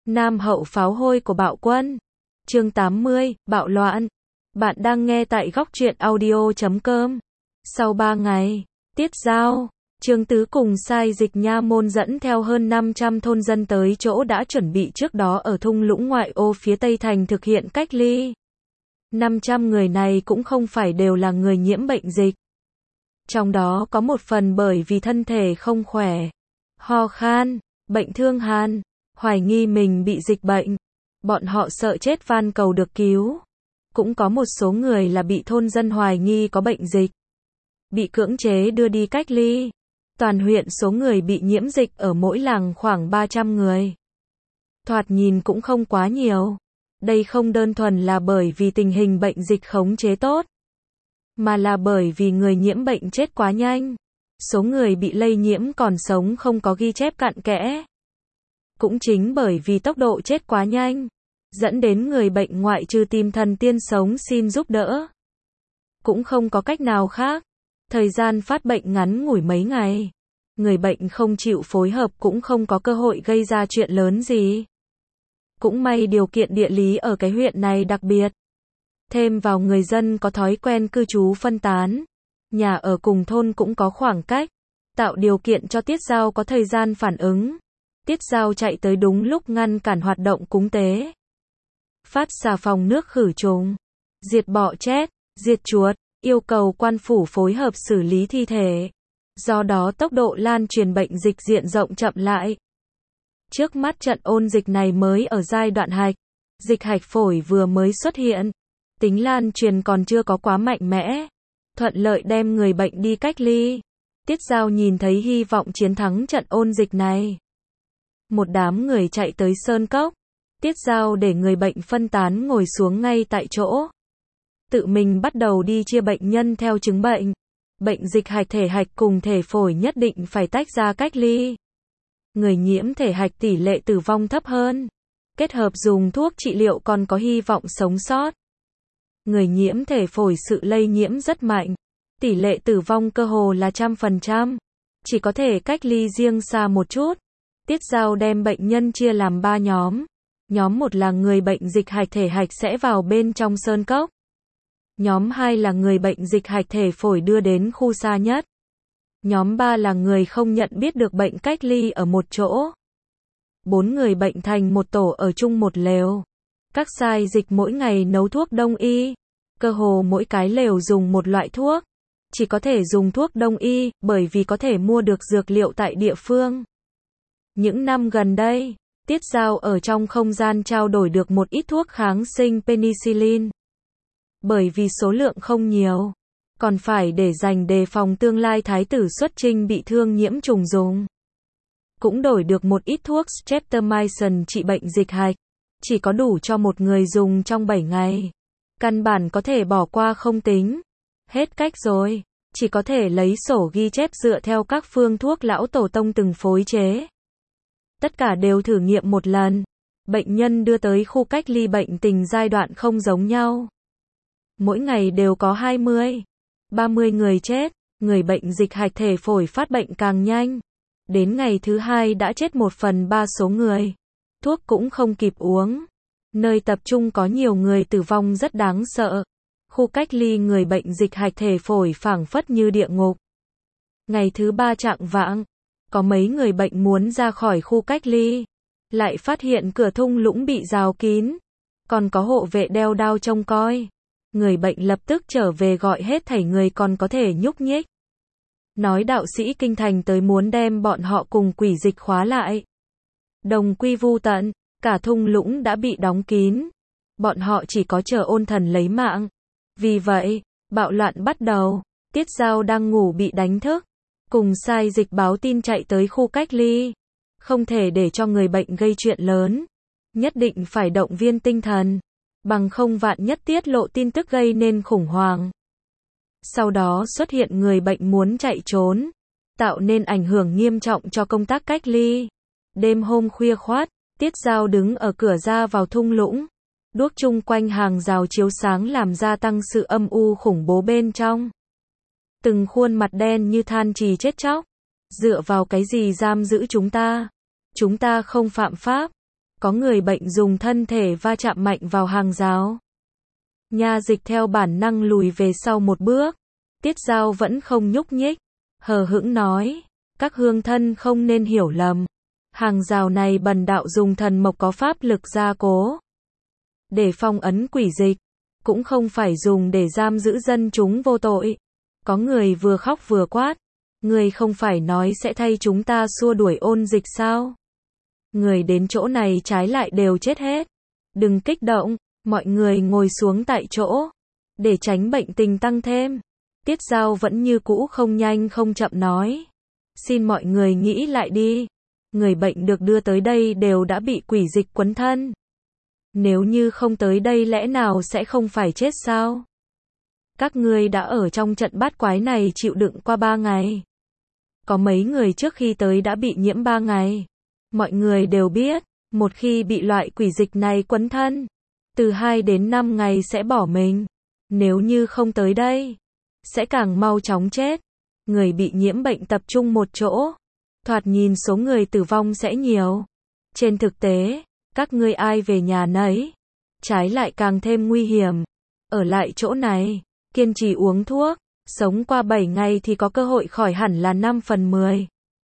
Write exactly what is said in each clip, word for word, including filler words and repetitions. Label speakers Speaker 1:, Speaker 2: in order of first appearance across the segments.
Speaker 1: Nam hậu pháo hôi của bạo quân. Chương tám mươi, bạo loạn. Bạn đang nghe tại góc truyện audio chấm com. Sau ba ngày, Tiết Giao, Trương Tứ cùng sai dịch nha môn dẫn theo hơn năm trăm thôn dân tới chỗ đã chuẩn bị trước đó ở thung lũng ngoại ô phía tây thành thực hiện cách ly. năm trăm người này cũng không phải đều là người nhiễm bệnh dịch. Trong đó có một phần bởi vì thân thể không khỏe, ho khan, bệnh thương hàn, hoài nghi mình bị dịch bệnh. Bọn họ sợ chết van cầu được cứu. Cũng có một số người là bị thôn dân hoài nghi có bệnh dịch, bị cưỡng chế đưa đi cách ly. Toàn huyện số người bị nhiễm dịch ở mỗi làng khoảng ba trăm người. Thoạt nhìn cũng không quá nhiều. Đây không đơn thuần là bởi vì tình hình bệnh dịch khống chế tốt, mà là bởi vì người nhiễm bệnh chết quá nhanh. Số người bị lây nhiễm còn sống không có ghi chép cặn kẽ. Cũng chính bởi vì tốc độ chết quá nhanh, dẫn đến người bệnh ngoại trừ tìm thần tiên sống xin giúp đỡ, cũng không có cách nào khác. Thời gian phát bệnh ngắn ngủi mấy ngày, người bệnh không chịu phối hợp cũng không có cơ hội gây ra chuyện lớn gì. Cũng may điều kiện địa lý ở cái huyện này đặc biệt. Thêm vào người dân có thói quen cư trú phân tán, nhà ở cùng thôn cũng có khoảng cách, tạo điều kiện cho Tiết Giao có thời gian phản ứng. Tiết Giao chạy tới đúng lúc ngăn cản hoạt động cúng tế, phát xà phòng nước khử trùng, diệt bọ chét, diệt chuột, yêu cầu quan phủ phối hợp xử lý thi thể. Do đó tốc độ lan truyền bệnh dịch diện rộng chậm lại. Trước mắt trận ôn dịch này mới ở giai đoạn hạch, dịch hạch phổi vừa mới xuất hiện, tính lan truyền còn chưa có quá mạnh mẽ, thuận lợi đem người bệnh đi cách ly. Tiết Giao nhìn thấy hy vọng chiến thắng trận ôn dịch này. Một đám người chạy tới sơn cốc, Tiết Giao để người bệnh phân tán ngồi xuống ngay tại chỗ. Tự mình bắt đầu đi chia bệnh nhân theo chứng bệnh. Bệnh dịch hạch thể hạch cùng thể phổi nhất định phải tách ra cách ly. Người nhiễm thể hạch tỷ lệ tử vong thấp hơn, kết hợp dùng thuốc trị liệu còn có hy vọng sống sót. Người nhiễm thể phổi sự lây nhiễm rất mạnh, tỷ lệ tử vong cơ hồ là trăm phần trăm, chỉ có thể cách ly riêng xa một chút. Tiết Giao đem bệnh nhân chia làm ba nhóm. Nhóm một là người bệnh dịch hạch thể hạch sẽ vào bên trong sơn cốc. Nhóm hai là người bệnh dịch hạch thể phổi đưa đến khu xa nhất. Nhóm ba là người không nhận biết được bệnh cách ly ở một chỗ. Bốn người bệnh thành một tổ ở chung một lều. Các sai dịch mỗi ngày nấu thuốc đông y. Cơ hồ mỗi cái lều dùng một loại thuốc. Chỉ có thể dùng thuốc đông y, bởi vì có thể mua được dược liệu tại địa phương. Những năm gần đây, Tiết Giao ở trong không gian trao đổi được một ít thuốc kháng sinh penicillin. Bởi vì số lượng không nhiều, còn phải để dành đề phòng tương lai thái tử xuất trinh bị thương nhiễm trùng dùng. Cũng đổi được một ít thuốc streptomycin trị bệnh dịch hạch, chỉ có đủ cho một người dùng trong bảy ngày. Căn bản có thể bỏ qua không tính. Hết cách rồi, chỉ có thể lấy sổ ghi chép dựa theo các phương thuốc lão tổ tông từng phối chế. Tất cả đều thử nghiệm một lần. Bệnh nhân đưa tới khu cách ly bệnh tình giai đoạn không giống nhau. Mỗi ngày đều có hai mươi, ba mươi người chết. Người bệnh dịch hạch thể phổi phát bệnh càng nhanh. Đến ngày thứ hai đã chết một phần ba số người. Thuốc cũng không kịp uống. Nơi tập trung có nhiều người tử vong rất đáng sợ. Khu cách ly người bệnh dịch hạch thể phổi phảng phất như địa ngục. Ngày thứ ba chạng vạng, có mấy người bệnh muốn ra khỏi khu cách ly, lại phát hiện cửa thung lũng bị rào kín, còn có hộ vệ đeo đao trông coi. Người bệnh lập tức trở về gọi hết thảy người còn có thể nhúc nhích. Nói đạo sĩ kinh thành tới muốn đem bọn họ cùng quỷ dịch khóa lại. Đồng quy vu tận, cả thung lũng đã bị đóng kín. Bọn họ chỉ có chờ ôn thần lấy mạng. Vì vậy, bạo loạn bắt đầu. Tiết Giao đang ngủ bị đánh thức, cùng sai dịch báo tin chạy tới khu cách ly. Không thể để cho người bệnh gây chuyện lớn. Nhất định phải động viên tinh thần. Bằng không vạn nhất tiết lộ tin tức gây nên khủng hoảng. Sau đó xuất hiện người bệnh muốn chạy trốn, tạo nên ảnh hưởng nghiêm trọng cho công tác cách ly. Đêm hôm khuya khoắt, Tiết Giao đứng ở cửa ra vào thung lũng. Đuốc chung quanh hàng rào chiếu sáng làm gia tăng sự âm u khủng bố bên trong. Từng khuôn mặt đen như than trì chết chóc. Dựa vào cái gì giam giữ chúng ta? Chúng ta không phạm pháp. Có người bệnh dùng thân thể va chạm mạnh vào hàng rào. Nha dịch theo bản năng lùi về sau một bước. Tiết Dao vẫn không nhúc nhích, hờ hững nói, các hương thân không nên hiểu lầm. Hàng rào này bần đạo dùng thần mộc có pháp lực gia cố, để phong ấn quỷ dịch, cũng không phải dùng để giam giữ dân chúng vô tội. Có người vừa khóc vừa quát, người không phải nói sẽ thay chúng ta xua đuổi ôn dịch sao? Người đến chỗ này trái lại đều chết hết. Đừng kích động, mọi người ngồi xuống tại chỗ, để tránh bệnh tình tăng thêm. Tiết Dao vẫn như cũ không nhanh không chậm nói, xin mọi người nghĩ lại đi. Người bệnh được đưa tới đây đều đã bị quỷ dịch quấn thân. Nếu như không tới đây lẽ nào sẽ không phải chết sao? Các ngươi đã ở trong trận bát quái này chịu đựng qua ba ngày. Có mấy người trước khi tới đã bị nhiễm ba ngày. Mọi người đều biết, một khi bị loại quỷ dịch này quấn thân, từ hai đến năm ngày sẽ bỏ mình. Nếu như không tới đây, sẽ càng mau chóng chết. Người bị nhiễm bệnh tập trung một chỗ, thoạt nhìn số người tử vong sẽ nhiều. Trên thực tế, các ngươi ai về nhà nấy, trái lại càng thêm nguy hiểm. Ở lại chỗ này, kiên trì uống thuốc, sống qua bảy ngày thì có cơ hội khỏi hẳn là năm phần mười.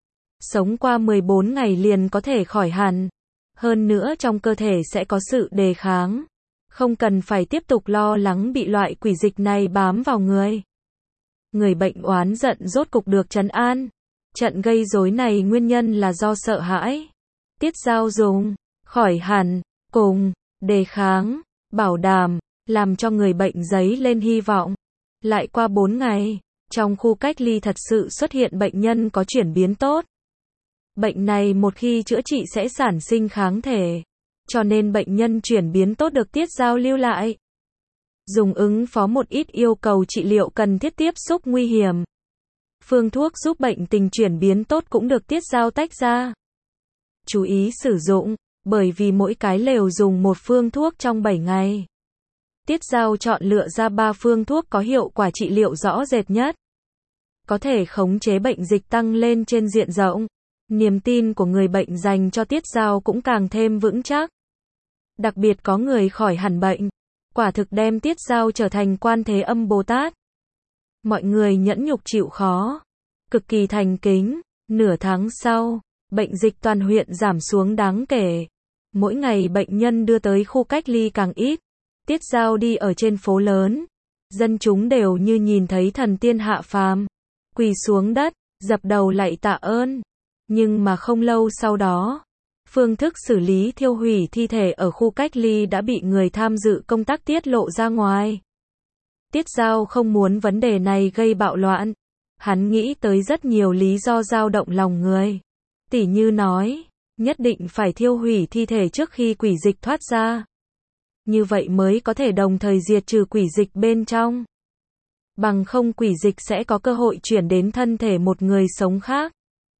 Speaker 1: Sống qua mười bốn ngày liền có thể khỏi hẳn. Hơn nữa trong cơ thể sẽ có sự đề kháng. Không cần phải tiếp tục lo lắng bị loại quỷ dịch này bám vào người. Người bệnh oán giận rốt cục được trấn an. Trận gây rối này nguyên nhân là do sợ hãi. Tiết Dao dùng khỏi hẳn, cùng, đề kháng, bảo đảm, làm cho người bệnh dấy lên hy vọng. Lại qua bốn ngày, trong khu cách ly thật sự xuất hiện bệnh nhân có chuyển biến tốt. Bệnh này một khi chữa trị sẽ sản sinh kháng thể, cho nên bệnh nhân chuyển biến tốt được Tiết Dao lưu lại. Dùng ứng phó một ít yêu cầu trị liệu cần thiết tiếp xúc nguy hiểm. Phương thuốc giúp bệnh tình chuyển biến tốt cũng được Tiết Dao tách ra. Chú ý sử dụng, bởi vì mỗi cái lều dùng một phương thuốc trong bảy ngày. Tiết Dao chọn lựa ra ba phương thuốc có hiệu quả trị liệu rõ rệt nhất. Có thể khống chế bệnh dịch tăng lên trên diện rộng. Niềm tin của người bệnh dành cho Tiết Dao cũng càng thêm vững chắc. Đặc biệt có người khỏi hẳn bệnh. Quả thực đem Tiết Dao trở thành Quan Thế Âm Bồ Tát. Mọi người nhẫn nhục chịu khó, cực kỳ thành kính. Nửa tháng sau, bệnh dịch toàn huyện giảm xuống đáng kể. Mỗi ngày bệnh nhân đưa tới khu cách ly càng ít. Tiết Dao đi ở trên phố lớn, dân chúng đều như nhìn thấy thần tiên hạ phàm, quỳ xuống đất, dập đầu lạy tạ ơn. Nhưng mà không lâu sau đó, phương thức xử lý thiêu hủy thi thể ở khu cách ly đã bị người tham dự công tác tiết lộ ra ngoài. Tiết Dao không muốn vấn đề này gây bạo loạn. Hắn nghĩ tới rất nhiều lý do dao động lòng người. Tỉ như nói, nhất định phải thiêu hủy thi thể trước khi quỷ dịch thoát ra. Như vậy mới có thể đồng thời diệt trừ quỷ dịch bên trong. Bằng không quỷ dịch sẽ có cơ hội chuyển đến thân thể một người sống khác.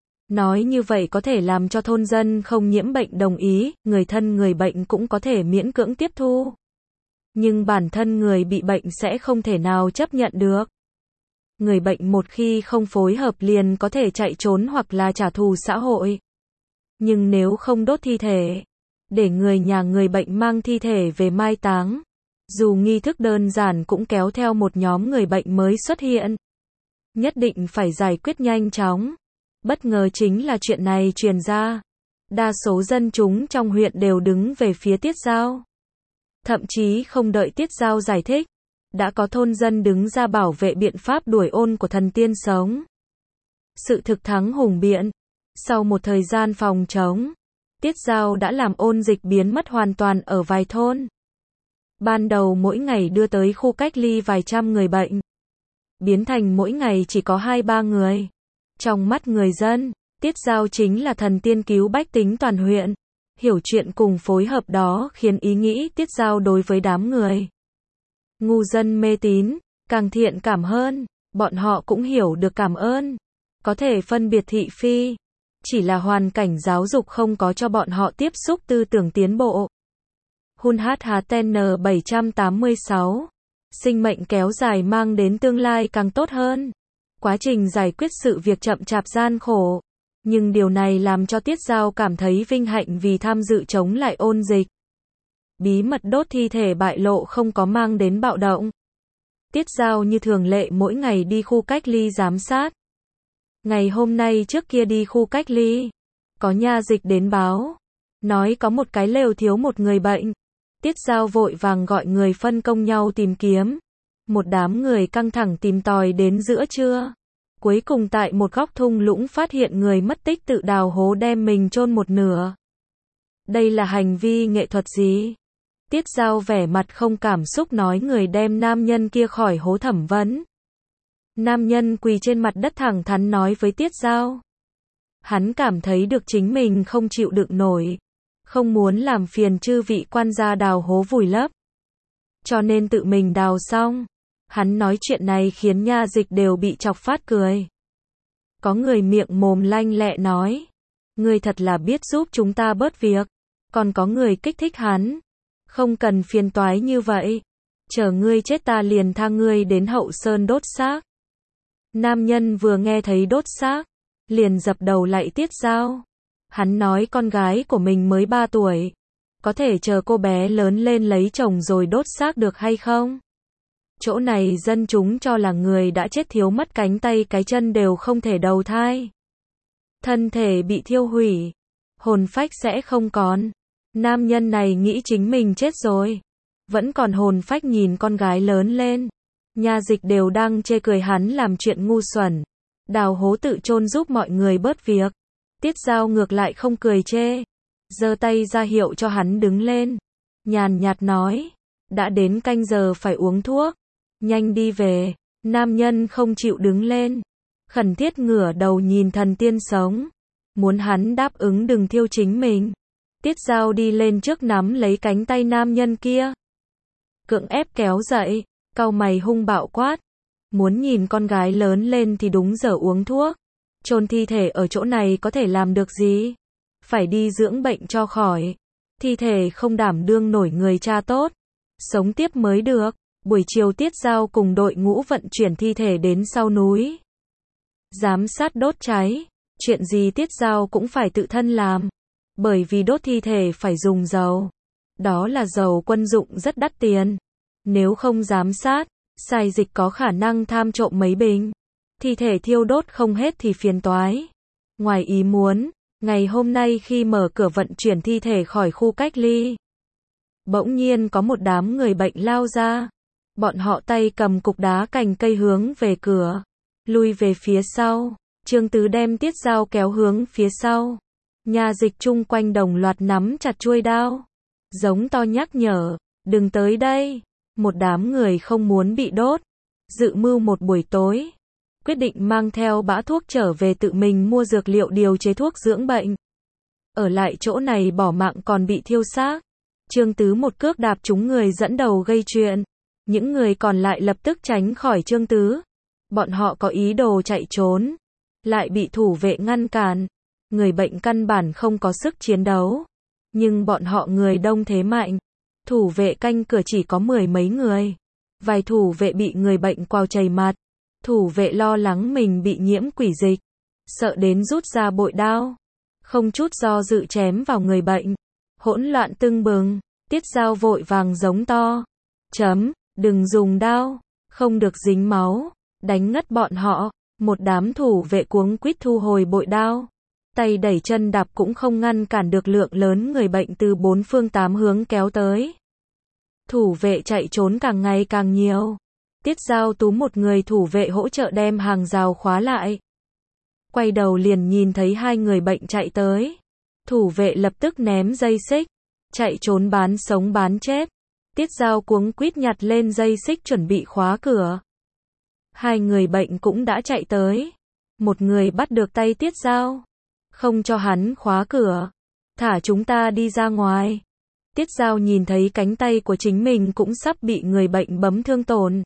Speaker 1: Nói như vậy có thể làm cho thôn dân không nhiễm bệnh đồng ý, người thân người bệnh cũng có thể miễn cưỡng tiếp thu. Nhưng bản thân người bị bệnh sẽ không thể nào chấp nhận được. Người bệnh một khi không phối hợp liền có thể chạy trốn hoặc là trả thù xã hội. Nhưng nếu không đốt thi thể, để người nhà người bệnh mang thi thể về mai táng, dù nghi thức đơn giản cũng kéo theo một nhóm người bệnh mới xuất hiện. Nhất định phải giải quyết nhanh chóng. Bất ngờ chính là chuyện này truyền ra. Đa số dân chúng trong huyện đều đứng về phía Tiết Dao. Thậm chí không đợi Tiết Dao giải thích, đã có thôn dân đứng ra bảo vệ biện pháp đuổi ôn của thần tiên sống. Sự thực thắng hùng biện. Sau một thời gian phòng chống, Tiết Dao đã làm ôn dịch biến mất hoàn toàn ở vài thôn. Ban đầu mỗi ngày đưa tới khu cách ly vài trăm người bệnh, biến thành mỗi ngày chỉ có hai ba người. Trong mắt người dân, Tiết Dao chính là thần tiên cứu bách tính toàn huyện. Hiểu chuyện cùng phối hợp đó khiến ý nghĩ Tiết Dao đối với đám người ngu dân mê tín càng thiện cảm hơn. Bọn họ cũng hiểu được cảm ơn, có thể phân biệt thị phi. Chỉ là hoàn cảnh giáo dục không có cho bọn họ tiếp xúc tư tưởng tiến bộ. Hun hát hát en bảy tám sáu. Sinh mệnh kéo dài mang đến tương lai càng tốt hơn. Quá trình giải quyết sự việc chậm chạp gian khổ. Nhưng điều này làm cho Tiết Dao cảm thấy vinh hạnh vì tham dự chống lại ôn dịch. Bí mật đốt thi thể bại lộ không có mang đến bạo động. Tiết Dao như thường lệ mỗi ngày đi khu cách ly giám sát. Ngày hôm nay trước kia đi khu cách ly, có nha dịch đến báo, nói có một cái lều thiếu một người bệnh. Tiết Dao vội vàng gọi người phân công nhau tìm kiếm. Một đám người căng thẳng tìm tòi đến giữa trưa. Cuối cùng tại một góc thung lũng phát hiện người mất tích tự đào hố đem mình chôn một nửa. Đây là hành vi nghệ thuật gì? Tiết Dao vẻ mặt không cảm xúc nói người đem nam nhân kia khỏi hố thẩm vấn. Nam nhân quỳ trên mặt đất thẳng thắn nói với Tiết Dao. Hắn cảm thấy được chính mình không chịu đựng nổi. Không muốn làm phiền chư vị quan gia đào hố vùi lấp. Cho nên tự mình đào xong. Hắn nói chuyện này khiến nha dịch đều bị chọc phát cười. Có người miệng mồm lanh lẹ nói. Ngươi thật là biết giúp chúng ta bớt việc. Còn có người kích thích hắn. Không cần phiền toái như vậy. Chờ ngươi chết ta liền tha ngươi đến Hậu Sơn đốt xác. Nam nhân vừa nghe thấy đốt xác, liền dập đầu lạy Tiết Dao. Hắn nói con gái của mình mới ba tuổi. Có thể chờ cô bé lớn lên lấy chồng rồi đốt xác được hay không? Chỗ này dân chúng cho là người đã chết thiếu mất cánh tay cái chân đều không thể đầu thai. Thân thể bị thiêu hủy. Hồn phách sẽ không còn. Nam nhân này nghĩ chính mình chết rồi. Vẫn còn hồn phách nhìn con gái lớn lên. Nha dịch đều đang chê cười hắn làm chuyện ngu xuẩn. Đào hố tự chôn giúp mọi người bớt việc. Tiết Dao ngược lại không cười chê. Giơ tay ra hiệu cho hắn đứng lên. Nhàn nhạt nói. Đã đến canh giờ phải uống thuốc. Nhanh đi về. Nam nhân không chịu đứng lên. Khẩn thiết ngửa đầu nhìn thần tiên sống. Muốn hắn đáp ứng đừng thiêu chính mình. Tiết Dao đi lên trước nắm lấy cánh tay nam nhân kia. Cưỡng ép kéo dậy. Cau mày hung bạo quát. Muốn nhìn con gái lớn lên thì đúng giờ uống thuốc. Chôn thi thể ở chỗ này có thể làm được gì? Phải đi dưỡng bệnh cho khỏi. Thi thể không đảm đương nổi người cha tốt. Sống tiếp mới được. Buổi chiều Tiết Dao cùng đội ngũ vận chuyển thi thể đến sau núi. Giám sát đốt cháy. Chuyện gì Tiết Dao cũng phải tự thân làm. Bởi vì đốt thi thể phải dùng dầu. Đó là dầu quân dụng rất đắt tiền. Nếu không giám sát, sai dịch có khả năng tham trộm mấy bình. Thi thể thiêu đốt không hết thì phiền toái. Ngoài ý muốn, ngày hôm nay khi mở cửa vận chuyển thi thể khỏi khu cách ly, bỗng nhiên có một đám người bệnh lao ra. Bọn họ tay cầm cục đá cành cây hướng về cửa, lui về phía sau. Trương Tứ đem Tiết Dao kéo hướng phía sau. Nha dịch chung quanh đồng loạt nắm chặt chuôi đao. Giống to nhắc nhở, đừng tới đây. Một đám người không muốn bị đốt. Dự mưu một buổi tối. Quyết định mang theo bã thuốc trở về tự mình mua dược liệu điều chế thuốc dưỡng bệnh. Ở lại chỗ này bỏ mạng còn bị thiêu xác. Trương Tứ một cước đạp trúng người dẫn đầu gây chuyện. Những người còn lại lập tức tránh khỏi Trương Tứ. Bọn họ có ý đồ chạy trốn. Lại bị thủ vệ ngăn cản. Người bệnh căn bản không có sức chiến đấu. Nhưng bọn họ người đông thế mạnh. Thủ vệ canh cửa chỉ có mười mấy người. Vài thủ vệ bị người bệnh quào chảy mặt. Thủ vệ lo lắng mình bị nhiễm quỷ dịch. Sợ đến rút ra bội đao. Không chút do dự chém vào người bệnh. Hỗn loạn tưng bừng. Tiết Dao vội vàng giống to. Chấm, đừng dùng đao. Không được dính máu. Đánh ngất bọn họ. Một đám thủ vệ cuống quýt thu hồi bội đao. Tay đẩy chân đạp cũng không ngăn cản được lượng lớn người bệnh từ bốn phương tám hướng kéo tới. Thủ vệ chạy trốn càng ngày càng nhiều. Tiết Dao túm một người thủ vệ hỗ trợ đem hàng rào khóa lại. Quay đầu liền nhìn thấy hai người bệnh chạy tới. Thủ vệ lập tức ném dây xích. Chạy trốn bán sống bán chết. Tiết Dao cuống quýt nhặt lên dây xích chuẩn bị khóa cửa. Hai người bệnh cũng đã chạy tới. Một người bắt được tay Tiết Dao. Không cho hắn khóa cửa. Thả chúng ta đi ra ngoài. Tiết Dao nhìn thấy cánh tay của chính mình cũng sắp bị người bệnh bấm thương tổn.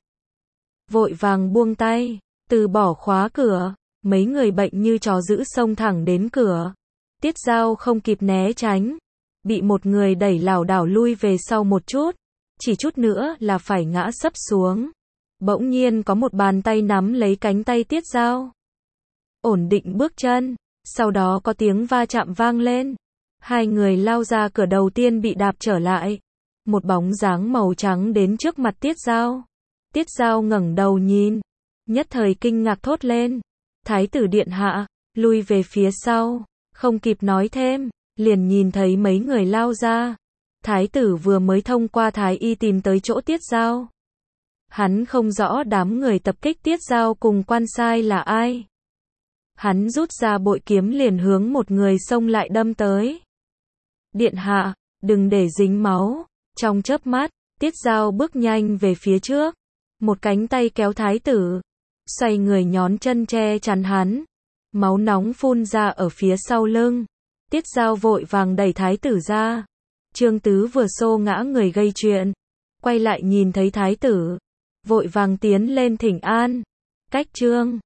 Speaker 1: Vội vàng buông tay, từ bỏ khóa cửa. Mấy người bệnh như chó dữ xông thẳng đến cửa. Tiết Dao không kịp né tránh. Bị một người đẩy lảo đảo lui về sau một chút. Chỉ chút nữa là phải ngã sấp xuống. Bỗng nhiên có một bàn tay nắm lấy cánh tay Tiết Dao. Ổn định bước chân. Sau đó có tiếng va chạm vang lên. Hai người lao ra cửa đầu tiên bị đạp trở lại. Một bóng dáng màu trắng đến trước mặt Tiết Dao. Tiết Dao ngẩng đầu nhìn, nhất thời kinh ngạc thốt lên. Thái tử điện hạ, lui về phía sau, không kịp nói thêm, liền nhìn thấy mấy người lao ra. Thái tử vừa mới thông qua thái y tìm tới chỗ Tiết Dao. Hắn không rõ đám người tập kích Tiết Dao cùng quan sai là ai. Hắn rút ra bội kiếm liền hướng một người xông lại đâm tới. Điện hạ, đừng để dính máu. Trong chớp mắt, Tiết Dao bước nhanh về phía trước. Một cánh tay kéo thái tử. Xoay người nhón chân che chắn hắn. Máu nóng phun ra ở phía sau lưng. Tiết Dao vội vàng đẩy thái tử ra. Trương Tứ vừa xô ngã người gây chuyện. Quay lại nhìn thấy thái tử. Vội vàng tiến lên thỉnh an. Cách Trương